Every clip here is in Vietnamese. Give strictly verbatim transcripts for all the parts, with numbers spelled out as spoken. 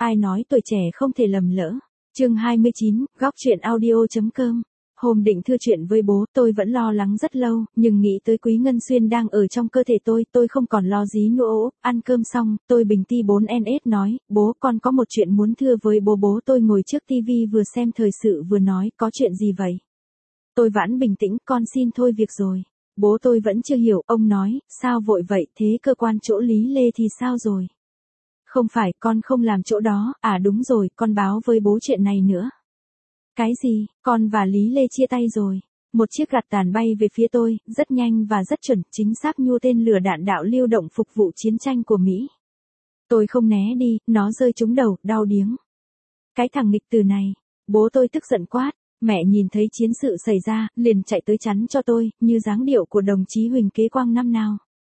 ai nói tuổi trẻ không thể lầm lỡ. Chương hai mươi chín, góc truyện audio.com. Hôm định thưa chuyện với bố, tôi vẫn lo lắng rất lâu, nhưng nghĩ tới Quý Ngân Xuyên đang ở trong cơ thể tôi, tôi không còn lo gì nữa. Ăn cơm xong, tôi bình ti bốn en ét nói, bố con có một chuyện muốn thưa với bố. Bố tôi ngồi trước tivi vừa xem thời sự vừa nói, có chuyện gì vậy? Tôi vẫn bình tĩnh, con xin thôi việc rồi. Bố tôi vẫn chưa hiểu, ông nói, sao vội vậy, thế cơ quan chỗ Lý Lê thì sao rồi? Không phải, con không làm chỗ đó, à đúng rồi, con báo với bố chuyện này nữa. Cái gì, con và Lý Lê chia tay rồi. Một chiếc gạt tàn bay về phía tôi, rất nhanh và rất chuẩn, chính xác như tên lửa đạn đạo lưu động phục vụ chiến tranh của Mỹ. Tôi không né đi, nó rơi trúng đầu, đau điếng. Cái thằng nghịch từ này, bố tôi tức giận quát. Mẹ nhìn thấy chiến sự xảy ra, liền chạy tới chắn cho tôi, như dáng điệu của đồng chí Huỳnh Kế Quang năm nào.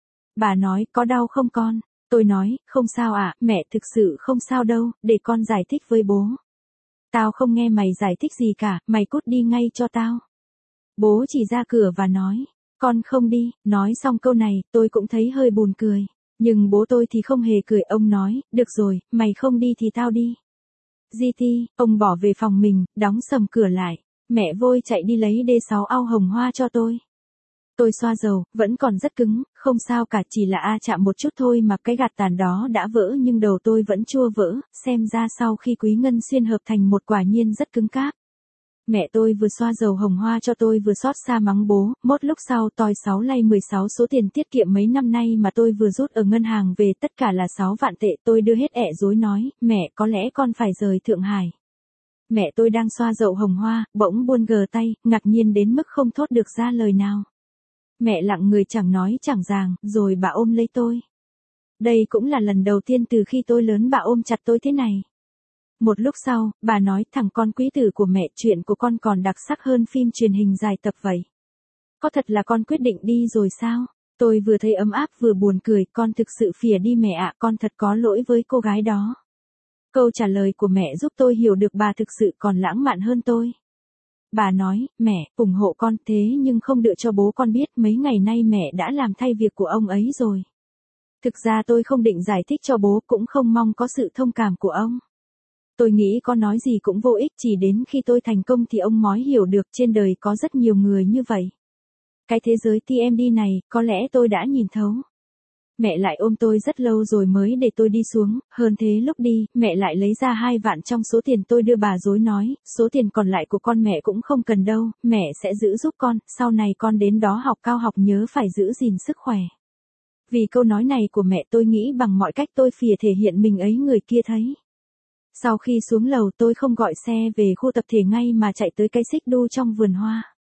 Bà nói, có đau không con? Tôi nói, không sao ạ, mẹ thực sự không sao đâu, để con giải thích với bố. Tao không nghe mày giải thích gì cả, mày cút đi ngay cho tao. Bố chỉ ra cửa và nói, con không đi. Nói xong câu này, tôi cũng thấy hơi buồn cười. Nhưng bố tôi thì không hề cười, ông nói, được rồi, mày không đi thì tao đi. giê tê, ông bỏ về phòng mình, đóng sầm cửa lại. Mẹ vội chạy đi lấy đê sáu ao hồng hoa cho tôi. Tôi xoa dầu, vẫn còn rất cứng, không sao cả, chỉ là a chạm một chút thôi mà cái gạt tàn đó đã vỡ, nhưng đầu tôi vẫn chưa vỡ, xem ra sau khi Quý Ngân Xuyên hợp thành một quả nhiên rất cứng cáp. Mẹ tôi vừa xoa dầu hồng hoa cho tôi vừa xót xa mắng bố, một lúc sau tôi sáu lay mười sáu số tiền tiết kiệm mấy năm nay mà tôi vừa rút ở ngân hàng về, tất cả là sáu vạn tệ. Tôi đưa hết ẹ dối nói, mẹ có lẽ con phải rời Thượng Hải. Mẹ tôi đang xoa dầu hồng hoa, bỗng buông gờ tay, ngạc nhiên đến mức không thốt được ra lời nào. Mẹ lặng người chẳng nói chẳng rằng, rồi bà ôm lấy tôi. Đây cũng là lần đầu tiên từ khi tôi lớn bà ôm chặt tôi thế này. Một lúc sau, bà nói, thằng con quý tử của mẹ, chuyện của con còn đặc sắc hơn phim truyền hình dài tập vậy. Có thật là con quyết định đi rồi sao? Tôi vừa thấy ấm áp vừa buồn cười, con thực sự phìa đi mẹ ạ, con thật có lỗi với cô gái đó. Câu trả lời của mẹ giúp tôi hiểu được bà thực sự còn lãng mạn hơn tôi. Bà nói, mẹ, ủng hộ con, thế nhưng không đợi cho bố con biết, mấy ngày nay mẹ đã làm thay việc của ông ấy rồi. Thực ra tôi không định giải thích cho bố, cũng không mong có sự thông cảm của ông. Tôi nghĩ có nói gì cũng vô ích, chỉ đến khi tôi thành công thì ông mới hiểu được trên đời có rất nhiều người như vậy. Cái thế giới tê em đê này, có lẽ tôi đã nhìn thấu. Mẹ lại ôm tôi rất lâu rồi mới để tôi đi xuống, hơn thế lúc đi, mẹ lại lấy ra hai vạn trong số tiền tôi đưa bà dối nói, số tiền còn lại của con mẹ cũng không cần đâu, mẹ sẽ giữ giúp con, sau này con đến đó học cao học nhớ phải giữ gìn sức khỏe. Vì câu nói này của mẹ tôi nghĩ bằng mọi cách tôi phìa thể hiện mình ấy người kia thấy. Sau khi xuống lầu tôi không gọi xe về khu tập thể ngay mà chạy tới cái xích đu trong vườn hoa.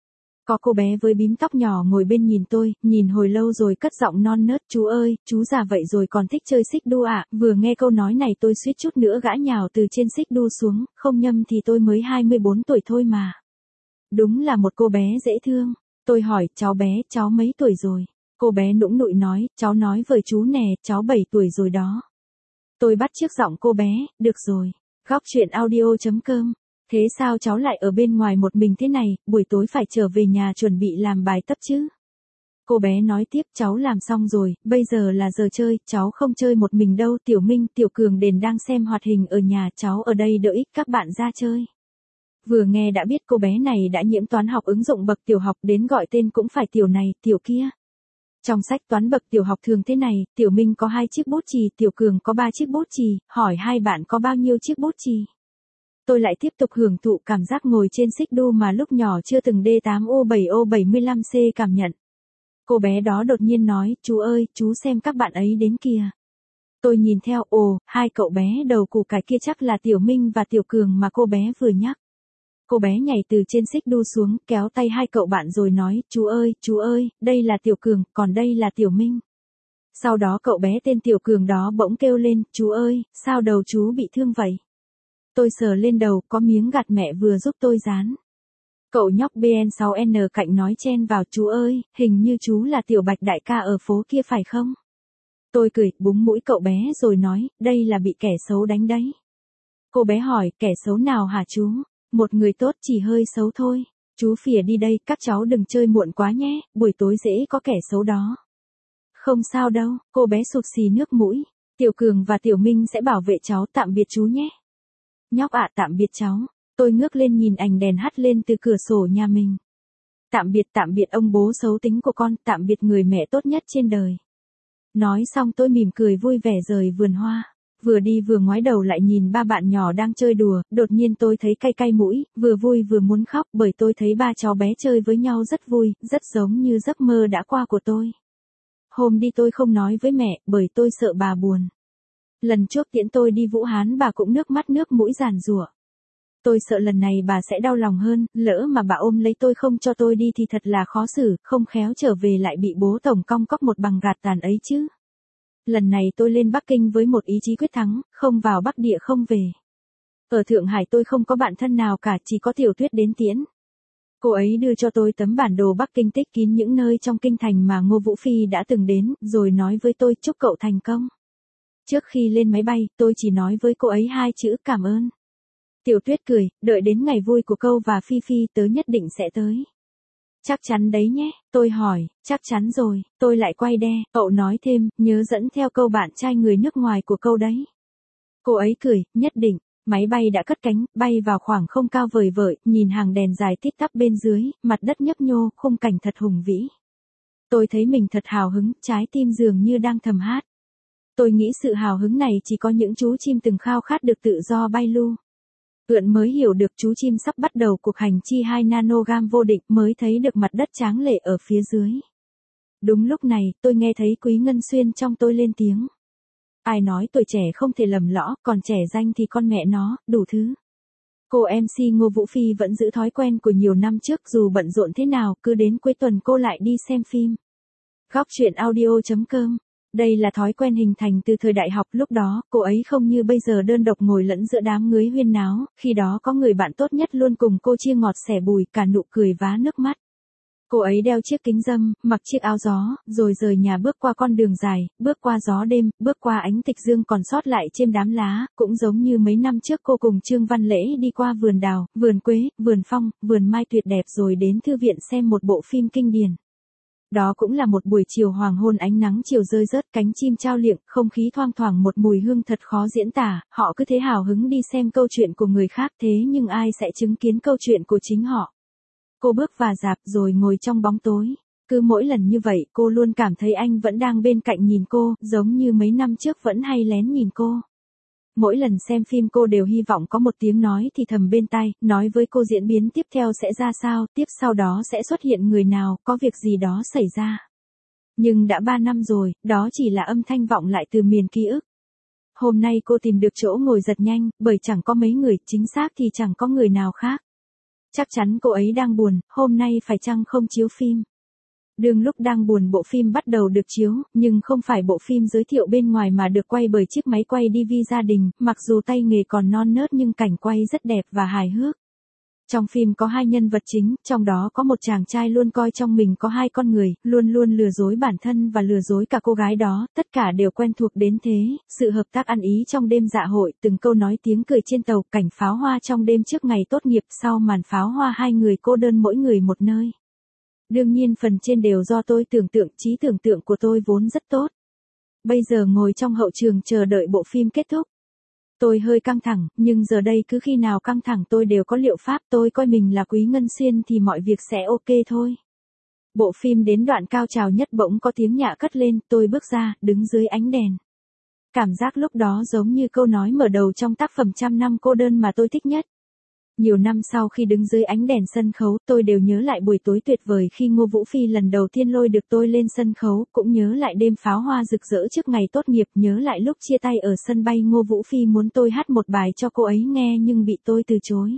Có cô bé với bím tóc nhỏ ngồi bên nhìn tôi, nhìn hồi lâu rồi cất giọng non nớt, chú ơi, chú già vậy rồi còn thích chơi xích đu ạ. Vừa nghe câu nói này tôi suýt chút nữa gã nhào từ trên xích đu xuống, không nhầm thì tôi mới hai mươi bốn tuổi thôi mà. Đúng là một cô bé dễ thương. Tôi hỏi, cháu bé, cháu mấy tuổi rồi? Cô bé nũng nụi nói, cháu nói với chú nè, cháu bảy tuổi rồi đó. Tôi bắt chước giọng cô bé, được rồi. Góc truyện audio.com. Thế sao cháu lại ở bên ngoài một mình thế này, buổi tối phải trở về nhà chuẩn bị làm bài tập chứ? Cô bé nói tiếp, cháu làm xong rồi, bây giờ là giờ chơi, cháu không chơi một mình đâu, Tiểu Minh, Tiểu Cường đền đang xem hoạt hình ở nhà, cháu ở đây đợi các bạn ra chơi. Vừa nghe đã biết cô bé này đã nhiễm toán học ứng dụng bậc tiểu học, đến gọi tên cũng phải Tiểu này, Tiểu kia. Trong sách toán bậc tiểu học thường thế này, Tiểu Minh có hai chiếc bút chì, Tiểu Cường có ba chiếc bút chì, hỏi hai bạn có bao nhiêu chiếc bút chì. Tôi lại tiếp tục hưởng thụ cảm giác ngồi trên xích đu mà lúc nhỏ chưa từng D tám O bảy O bảy mươi lăm C cảm nhận. Cô bé đó đột nhiên nói, chú ơi, chú xem các bạn ấy đến kìa. Tôi nhìn theo, ồ, hai cậu bé đầu củ cải kia chắc là Tiểu Minh và Tiểu Cường mà cô bé vừa nhắc. Cô bé nhảy từ trên xích đu xuống, kéo tay hai cậu bạn rồi nói, chú ơi, chú ơi, đây là Tiểu Cường, còn đây là Tiểu Minh. Sau đó cậu bé tên Tiểu Cường đó bỗng kêu lên, chú ơi, sao đầu chú bị thương vậy? Tôi sờ lên đầu, có miếng gạt mẹ vừa giúp tôi dán. Cậu nhóc B N sáu N cạnh nói chen vào, chú ơi, hình như chú là Tiểu Bạch đại ca ở phố kia phải không? Tôi cười, búng mũi cậu bé rồi nói, đây là bị kẻ xấu đánh đấy. Cô bé hỏi, kẻ xấu nào hả chú? Một người tốt chỉ hơi xấu thôi. Chú phìa đi đây, các cháu đừng chơi muộn quá nhé, buổi tối dễ có kẻ xấu đó. Không sao đâu, cô bé sụt xì nước mũi. Tiểu Cường và Tiểu Minh sẽ bảo vệ cháu, tạm biệt chú nhé. Nhóc ạ, tạm biệt cháu. Tôi ngước lên nhìn ánh đèn hắt lên từ cửa sổ nhà mình. Tạm biệt, tạm biệt ông bố xấu tính của con, tạm biệt người mẹ tốt nhất trên đời. Nói xong tôi mỉm cười vui vẻ rời vườn hoa. Vừa đi vừa ngoái đầu lại nhìn ba bạn nhỏ đang chơi đùa, đột nhiên tôi thấy cay cay mũi, vừa vui vừa muốn khóc bởi tôi thấy ba cháu bé chơi với nhau rất vui, rất giống như giấc mơ đã qua của tôi. Hôm đi tôi không nói với mẹ, bởi tôi sợ bà buồn. Lần trước tiễn tôi đi Vũ Hán bà cũng nước mắt nước mũi giàn giụa. Tôi sợ lần này bà sẽ đau lòng hơn, lỡ mà bà ôm lấy tôi không cho tôi đi thì thật là khó xử, không khéo trở về lại bị bố tổng cong cóc một bằng gạt tàn ấy chứ. Lần này tôi lên Bắc Kinh với một ý chí quyết thắng, không vào Bắc Địa không về. Ở Thượng Hải tôi không có bạn thân nào cả, chỉ có Tiểu Tuyết đến tiễn. Cô ấy đưa cho tôi tấm bản đồ Bắc Kinh tích kín những nơi trong kinh thành mà Ngô Vũ Phi đã từng đến, rồi nói với tôi chúc cậu thành công. Trước khi lên máy bay, tôi chỉ nói với cô ấy hai chữ cảm ơn. Tiểu Tuyết cười, đợi đến ngày vui của cậu và Phi Phi tớ nhất định sẽ tới. Chắc chắn đấy nhé, tôi hỏi, chắc chắn rồi, tôi lại quay đe, cậu nói thêm, nhớ dẫn theo câu bạn trai người nước ngoài của cậu đấy. Cô ấy cười, nhất định, máy bay đã cất cánh, bay vào khoảng không cao vời vợi, nhìn hàng đèn dài tít tắp bên dưới, mặt đất nhấp nhô, khung cảnh thật hùng vĩ. Tôi thấy mình thật hào hứng, trái tim dường như đang thầm hát. Tôi nghĩ sự hào hứng này chỉ có những chú chim từng khao khát được tự do bay lưu. Ượn mới hiểu được chú chim sắp bắt đầu cuộc hành chi hai nanogam vô định, mới thấy được mặt đất tráng lệ ở phía dưới. Đúng lúc này, tôi nghe thấy Quý Ngân Xuyên trong tôi lên tiếng. Ai nói tuổi trẻ không thể lầm lõ, còn trẻ danh thì con mẹ nó, đủ thứ. Cô em xê Ngô Vũ Phi vẫn giữ thói quen của nhiều năm trước, dù bận rộn thế nào, cứ đến cuối tuần cô lại đi xem phim. Góc truyện audio chấm com. Đây là thói quen hình thành từ thời đại học, lúc đó, cô ấy không như bây giờ đơn độc ngồi lẫn giữa đám người huyên náo, khi đó có người bạn tốt nhất luôn cùng cô chia ngọt sẻ bùi, cả nụ cười vá nước mắt. Cô ấy đeo chiếc kính râm, mặc chiếc áo gió, rồi rời nhà bước qua con đường dài, bước qua gió đêm, bước qua ánh tịch dương còn sót lại trên đám lá, cũng giống như mấy năm trước cô cùng Trương Văn Lễ đi qua vườn đào, vườn quế, vườn phong, vườn mai tuyệt đẹp rồi đến thư viện xem một bộ phim kinh điển. Đó cũng là một buổi chiều hoàng hôn, ánh nắng chiều rơi rớt, cánh chim chao liệng, không khí thoang thoảng một mùi hương thật khó diễn tả, họ cứ thế hào hứng đi xem câu chuyện của người khác, thế nhưng ai sẽ chứng kiến câu chuyện của chính họ. Cô bước vào rạp rồi ngồi trong bóng tối. Cứ mỗi lần như vậy cô luôn cảm thấy anh vẫn đang bên cạnh nhìn cô, giống như mấy năm trước vẫn hay lén nhìn cô. Mỗi lần xem phim cô đều hy vọng có một tiếng nói thì thầm bên tai, nói với cô diễn biến tiếp theo sẽ ra sao, tiếp sau đó sẽ xuất hiện người nào, có việc gì đó xảy ra. Nhưng đã ba năm rồi, đó chỉ là âm thanh vọng lại từ miền ký ức. Hôm nay cô tìm được chỗ ngồi giật nhanh, bởi chẳng có mấy người, chính xác thì chẳng có người nào khác. Chắc chắn cô ấy đang buồn, hôm nay phải chăng không chiếu phim. Đương lúc đang buồn bộ phim bắt đầu được chiếu, nhưng không phải bộ phim giới thiệu bên ngoài mà được quay bởi chiếc máy quay đê vê gia đình, mặc dù tay nghề còn non nớt nhưng cảnh quay rất đẹp và hài hước. Trong phim có hai nhân vật chính, trong đó có một chàng trai luôn coi trong mình có hai con người, luôn luôn lừa dối bản thân và lừa dối cả cô gái đó, tất cả đều quen thuộc đến thế, sự hợp tác ăn ý trong đêm dạ hội, từng câu nói tiếng cười trên tàu, cảnh pháo hoa trong đêm trước ngày tốt nghiệp, sau màn pháo hoa hai người cô đơn mỗi người một nơi. Đương nhiên phần trên đều do tôi tưởng tượng, trí tưởng tượng của tôi vốn rất tốt. Bây giờ ngồi trong hậu trường chờ đợi bộ phim kết thúc. Tôi hơi căng thẳng, nhưng giờ đây cứ khi nào căng thẳng tôi đều có liệu pháp, tôi coi mình là Quý Ngân Xuyên thì mọi việc sẽ ok thôi. Bộ phim đến đoạn cao trào nhất bỗng có tiếng nhạ cất lên, tôi bước ra, đứng dưới ánh đèn. Cảm giác lúc đó giống như câu nói mở đầu trong tác phẩm Trăm năm cô đơn mà tôi thích nhất. Nhiều năm sau khi đứng dưới ánh đèn sân khấu, tôi đều nhớ lại buổi tối tuyệt vời khi Ngô Vũ Phi lần đầu tiên lôi được tôi lên sân khấu, cũng nhớ lại đêm pháo hoa rực rỡ trước ngày tốt nghiệp, nhớ lại lúc chia tay ở sân bay Ngô Vũ Phi muốn tôi hát một bài cho cô ấy nghe nhưng bị tôi từ chối.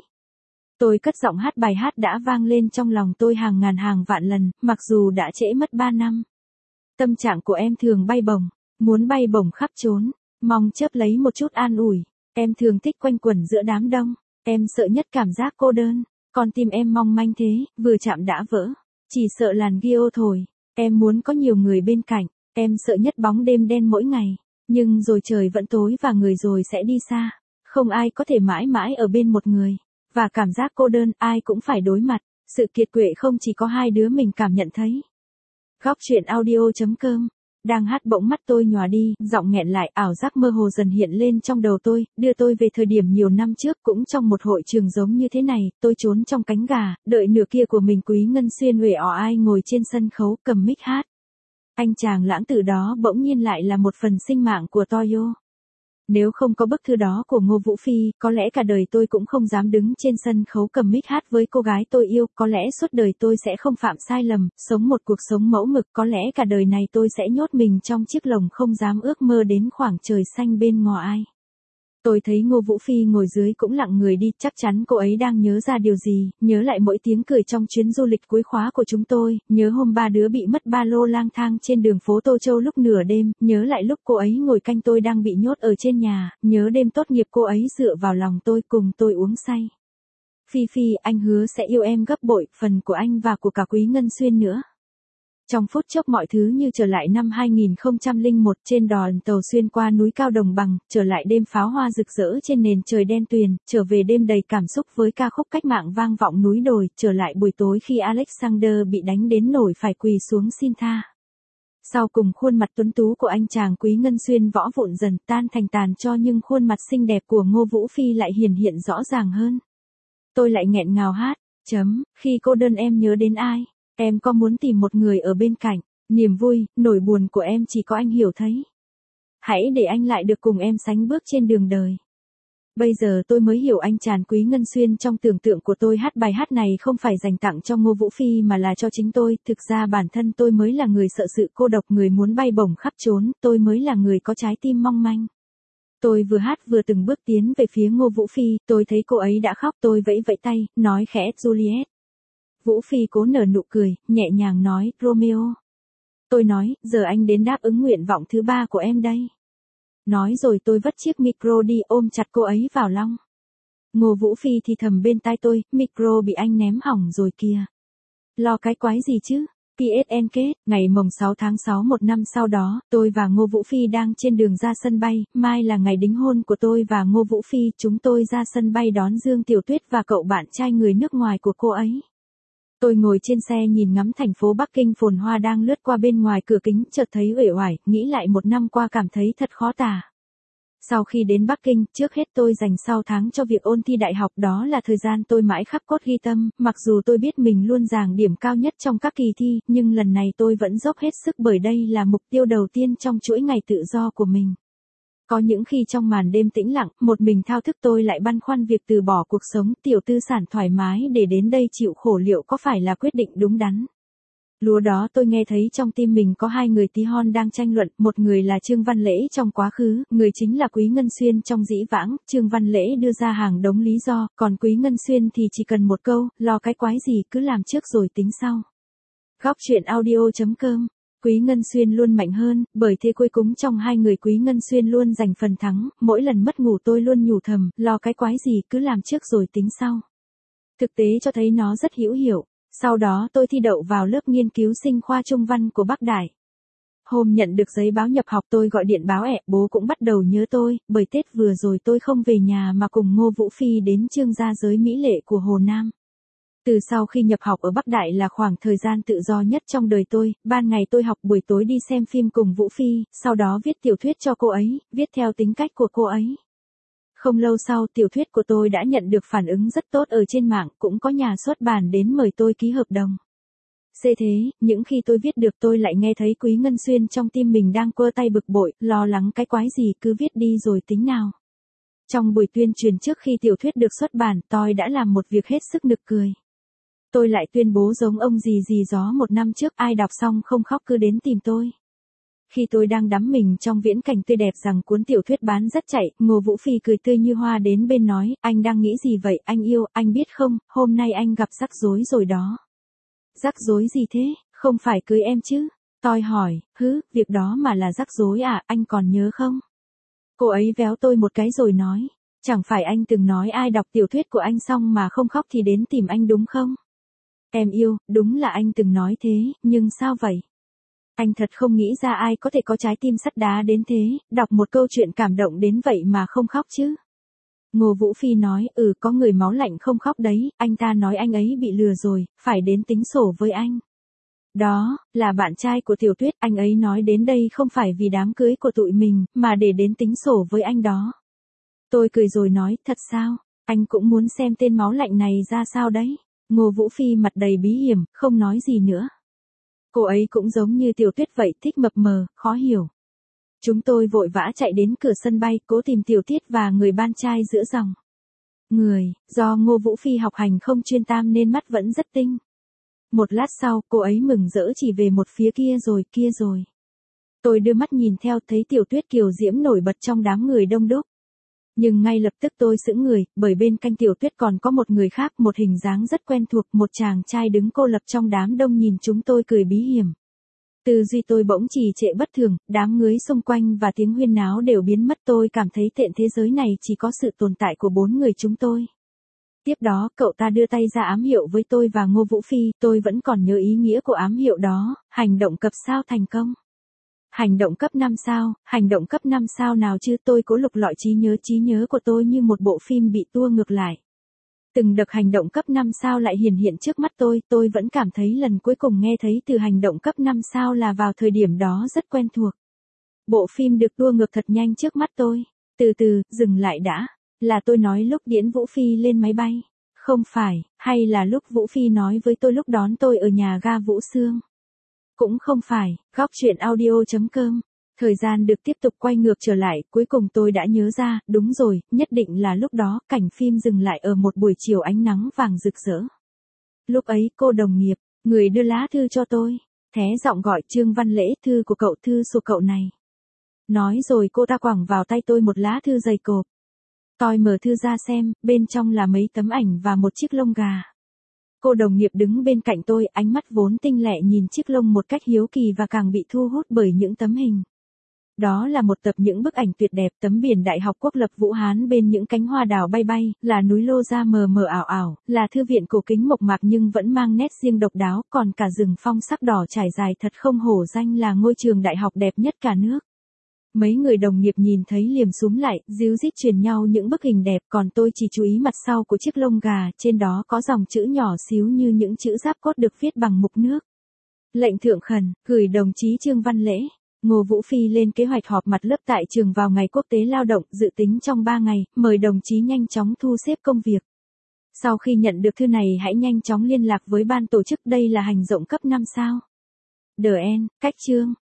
Tôi cất giọng hát bài hát đã vang lên trong lòng tôi hàng ngàn hàng vạn lần, mặc dù đã trễ mất ba năm. Tâm trạng của em thường bay bổng, muốn bay bổng khắp chốn, mong chớp lấy một chút an ủi, em thường thích quanh quẩn giữa đám đông. Em sợ nhất cảm giác cô đơn, con tim em mong manh thế, vừa chạm đã vỡ, chỉ sợ làn ghi ô thổi, em muốn có nhiều người bên cạnh, em sợ nhất bóng đêm đen mỗi ngày, nhưng rồi trời vẫn tối và người rồi sẽ đi xa, không ai có thể mãi mãi ở bên một người, và cảm giác cô đơn ai cũng phải đối mặt, sự kiệt quệ không chỉ có hai đứa mình cảm nhận thấy. Góc truyện audio chấm com đang hát bỗng mắt tôi nhòa đi, giọng nghẹn lại, ảo giác mơ hồ dần hiện lên trong đầu tôi, đưa tôi về thời điểm nhiều năm trước cũng trong một hội trường giống như thế này, tôi trốn trong cánh gà, đợi nửa kia của mình Quý Ngân Xuyên uể oải ngồi trên sân khấu cầm mic hát. Anh chàng lãng tử đó bỗng nhiên lại là một phần sinh mạng của Toyo. Nếu không có bức thư đó của Ngô Vũ Phi, có lẽ cả đời tôi cũng không dám đứng trên sân khấu cầm mic hát với cô gái tôi yêu, có lẽ suốt đời tôi sẽ không phạm sai lầm, sống một cuộc sống mẫu mực, có lẽ cả đời này tôi sẽ nhốt mình trong chiếc lồng không dám ước mơ đến khoảng trời xanh bên ngoài. Tôi thấy Ngô Vũ Phi ngồi dưới cũng lặng người đi, chắc chắn cô ấy đang nhớ ra điều gì, nhớ lại mỗi tiếng cười trong chuyến du lịch cuối khóa của chúng tôi, nhớ hôm ba đứa bị mất ba lô lang thang trên đường phố Tô Châu lúc nửa đêm, nhớ lại lúc cô ấy ngồi canh tôi đang bị nhốt ở trên nhà, nhớ đêm tốt nghiệp cô ấy dựa vào lòng tôi cùng tôi uống say. Phi Phi, anh hứa sẽ yêu em gấp bội, phần của anh và của cả Quý Ngân Xuyên nữa. Trong phút chốc mọi thứ như trở lại năm hai nghìn không trăm lẻ một trên đoàn tàu xuyên qua núi cao đồng bằng, trở lại đêm pháo hoa rực rỡ trên nền trời đen tuyền, trở về đêm đầy cảm xúc với ca khúc cách mạng vang vọng núi đồi, trở lại buổi tối khi Alexander bị đánh đến nổi phải quỳ xuống xin tha. Sau cùng khuôn mặt tuấn tú của anh chàng Quý Ngân Xuyên võ vụn dần tan thành tàn cho nhưng khuôn mặt xinh đẹp của Ngô Vũ Phi lại hiển hiện rõ ràng hơn. Tôi lại nghẹn ngào hát, chấm, khi cô đơn em nhớ đến ai? Em có muốn tìm một người ở bên cạnh, niềm vui, nỗi buồn của em chỉ có anh hiểu thấy. Hãy để anh lại được cùng em sánh bước trên đường đời. Bây giờ tôi mới hiểu anh chàng Quý Ngân Xuyên trong tưởng tượng của tôi hát bài hát này không phải dành tặng cho Ngô Vũ Phi mà là cho chính tôi, thực ra bản thân tôi mới là người sợ sự cô độc, người muốn bay bổng khắp trốn, tôi mới là người có trái tim mong manh. Tôi vừa hát vừa từng bước tiến về phía Ngô Vũ Phi, tôi thấy cô ấy đã khóc, tôi vẫy vẫy tay, nói khẽ Juliet. Vũ Phi cố nở nụ cười, nhẹ nhàng nói, Romeo. Tôi nói, giờ anh đến đáp ứng nguyện vọng thứ ba của em đây. Nói rồi tôi vất chiếc micro đi ôm chặt cô ấy vào lòng. Ngô Vũ Phi thì thầm bên tai tôi, micro bị anh ném hỏng rồi kìa. Lo cái quái gì chứ? pê ét en kết, ngày mồng sáu tháng sáu một năm sau đó, tôi và Ngô Vũ Phi đang trên đường ra sân bay, mai là ngày đính hôn của tôi và Ngô Vũ Phi, chúng tôi ra sân bay đón Dương Tiểu Tuyết và cậu bạn trai người nước ngoài của cô ấy. Tôi ngồi trên xe nhìn ngắm thành phố Bắc Kinh phồn hoa đang lướt qua bên ngoài cửa kính, chợt thấy uể oải, nghĩ lại một năm qua cảm thấy thật khó tả. Sau khi đến Bắc Kinh, trước hết tôi dành sau tháng cho việc ôn thi đại học, đó là thời gian tôi mãi khắc cốt ghi tâm, mặc dù tôi biết mình luôn giành điểm cao nhất trong các kỳ thi, nhưng lần này tôi vẫn dốc hết sức bởi đây là mục tiêu đầu tiên trong chuỗi ngày tự do của mình. Có những khi trong màn đêm tĩnh lặng, một mình thao thức tôi lại băn khoăn việc từ bỏ cuộc sống tiểu tư sản thoải mái để đến đây chịu khổ liệu có phải là quyết định đúng đắn. Lúa đó tôi nghe thấy trong tim mình có hai người tí hon đang tranh luận, một người là Trương Văn Lễ trong quá khứ, người chính là Quý Ngân Xuyên trong dĩ vãng, Trương Văn Lễ đưa ra hàng đống lý do, còn Quý Ngân Xuyên thì chỉ cần một câu, lo cái quái gì cứ làm trước rồi tính sau. Góc truyện audio chấm com. Quý Ngân Xuyên luôn mạnh hơn, bởi thế cuối cùng trong hai người Quý Ngân Xuyên luôn giành phần thắng, mỗi lần mất ngủ tôi luôn nhủ thầm, lo cái quái gì cứ làm trước rồi tính sau. Thực tế cho thấy nó rất hữu hiệu. Sau đó tôi thi đậu vào lớp nghiên cứu sinh khoa Trung văn của Bắc Đại. Hôm nhận được giấy báo nhập học tôi gọi điện báo ẹ, bố cũng bắt đầu nhớ tôi, bởi Tết vừa rồi tôi không về nhà mà cùng Ngô Vũ Phi đến Trương gia giới mỹ lệ của Hồ Nam. Từ sau khi nhập học ở Bắc Đại là khoảng thời gian tự do nhất trong đời tôi, ban ngày tôi học buổi tối đi xem phim cùng Vũ Phi, sau đó viết tiểu thuyết cho cô ấy, viết theo tính cách của cô ấy. Không lâu sau tiểu thuyết của tôi đã nhận được phản ứng rất tốt ở trên mạng, cũng có nhà xuất bản đến mời tôi ký hợp đồng. Xê thế, những khi tôi viết được tôi lại nghe thấy Quý Ngân Xuyên trong tim mình đang quơ tay bực bội, lo lắng cái quái gì cứ viết đi rồi tính nào. Trong buổi tuyên truyền trước khi tiểu thuyết được xuất bản, tôi đã làm một việc hết sức nực cười. Tôi lại tuyên bố giống ông dì dì gió một năm trước, ai đọc xong không khóc cứ đến tìm tôi. Khi tôi đang đắm mình trong viễn cảnh tươi đẹp rằng cuốn tiểu thuyết bán rất chạy, Ngô Vũ Phi cười tươi như hoa đến bên nói, anh đang nghĩ gì vậy, anh yêu, anh biết không, hôm nay anh gặp rắc rối rồi đó. Rắc rối gì thế, không phải cưới em chứ? Tôi hỏi, hứ, việc đó mà là rắc rối à, anh còn nhớ không? Cô ấy véo tôi một cái rồi nói, chẳng phải anh từng nói ai đọc tiểu thuyết của anh xong mà không khóc thì đến tìm anh đúng không? Em yêu, đúng là anh từng nói thế, nhưng sao vậy? Anh thật không nghĩ ra ai có thể có trái tim sắt đá đến thế, đọc một câu chuyện cảm động đến vậy mà không khóc chứ. Ngô Vũ Phi nói, ừ có người máu lạnh không khóc đấy, anh ta nói anh ấy bị lừa rồi, phải đến tính sổ với anh. Đó, là bạn trai của Tiểu Tuyết, anh ấy nói đến đây không phải vì đám cưới của tụi mình, mà để đến tính sổ với anh đó. Tôi cười rồi nói, thật sao, anh cũng muốn xem tên máu lạnh này ra sao đấy. Ngô Vũ Phi mặt đầy bí hiểm, không nói gì nữa. Cô ấy cũng giống như Tiểu Tuyết vậy, thích mập mờ, khó hiểu. Chúng tôi vội vã chạy đến cửa sân bay, cố tìm Tiểu Tiết và người ban trai giữa dòng người, do Ngô Vũ Phi học hành không chuyên tam nên mắt vẫn rất tinh. Một lát sau, cô ấy mừng rỡ chỉ về một phía kia rồi, kia rồi. Tôi đưa mắt nhìn theo, thấy Tiểu Tuyết kiều diễm nổi bật trong đám người đông đúc. Nhưng ngay lập tức tôi sững người, bởi bên cạnh Tiểu Tuyết còn có một người khác, một hình dáng rất quen thuộc, một chàng trai đứng cô lập trong đám đông nhìn chúng tôi cười bí hiểm. Tư duy tôi bỗng trì trệ bất thường, đám người xung quanh và tiếng huyên náo đều biến mất, tôi cảm thấy tện thế giới này chỉ có sự tồn tại của bốn người chúng tôi. Tiếp đó, cậu ta đưa tay ra ám hiệu với tôi và Ngô Vũ Phi, tôi vẫn còn nhớ ý nghĩa của ám hiệu đó, hành động cấp sao thành công. Hành động cấp năm sao, hành động cấp năm sao nào chứ, tôi cố lục lọi trí nhớ trí nhớ của tôi như một bộ phim bị tua ngược lại. Từng đợt hành động cấp năm sao lại hiển hiện trước mắt tôi, tôi vẫn cảm thấy lần cuối cùng nghe thấy từ hành động cấp năm sao là vào thời điểm đó rất quen thuộc. Bộ phim được tua ngược thật nhanh trước mắt tôi. Từ từ, dừng lại đã. Là tôi nói lúc Điễn Vũ Phi lên máy bay. Không phải, hay là lúc Vũ Phi nói với tôi lúc đón tôi ở nhà ga Vũ Xương. Cũng không phải, góc truyện audio chấm com. Thời gian được tiếp tục quay ngược trở lại, cuối cùng tôi đã nhớ ra, đúng rồi, nhất định là lúc đó, cảnh phim dừng lại ở một buổi chiều ánh nắng vàng rực rỡ. Lúc ấy, cô đồng nghiệp, người đưa lá thư cho tôi, thé giọng gọi Trương Văn Lễ, thư của cậu, thư của cậu này. Nói rồi cô ta quẳng vào tay tôi một lá thư dày cộp. Tôi mở thư ra xem, bên trong là mấy tấm ảnh và một chiếc lông gà. Cô đồng nghiệp đứng bên cạnh tôi, ánh mắt vốn tinh lẹ nhìn chiếc lông một cách hiếu kỳ và càng bị thu hút bởi những tấm hình. Đó là một tập những bức ảnh tuyệt đẹp, tấm biển Đại học Quốc lập Vũ Hán bên những cánh hoa đào bay bay, là núi Lô Gia mờ mờ ảo ảo, là thư viện cổ kính mộc mạc nhưng vẫn mang nét riêng độc đáo, còn cả rừng phong sắc đỏ trải dài thật không hổ danh là ngôi trường đại học đẹp nhất cả nước. Mấy người đồng nghiệp nhìn thấy liềm xúm lại, díu dít truyền nhau những bức hình đẹp, còn tôi chỉ chú ý mặt sau của chiếc lông gà, trên đó có dòng chữ nhỏ xíu như những chữ giáp cốt được viết bằng mực nước. Lệnh thượng khẩn, gửi đồng chí Trương Văn Lễ. Ngô Vũ Phi lên kế hoạch họp mặt lớp tại trường vào ngày quốc tế lao động, dự tính trong ba ngày, mời đồng chí nhanh chóng thu xếp công việc. Sau khi nhận được thư này hãy nhanh chóng liên lạc với ban tổ chức, đây là hành động cấp năm sao. đê en, cách chương.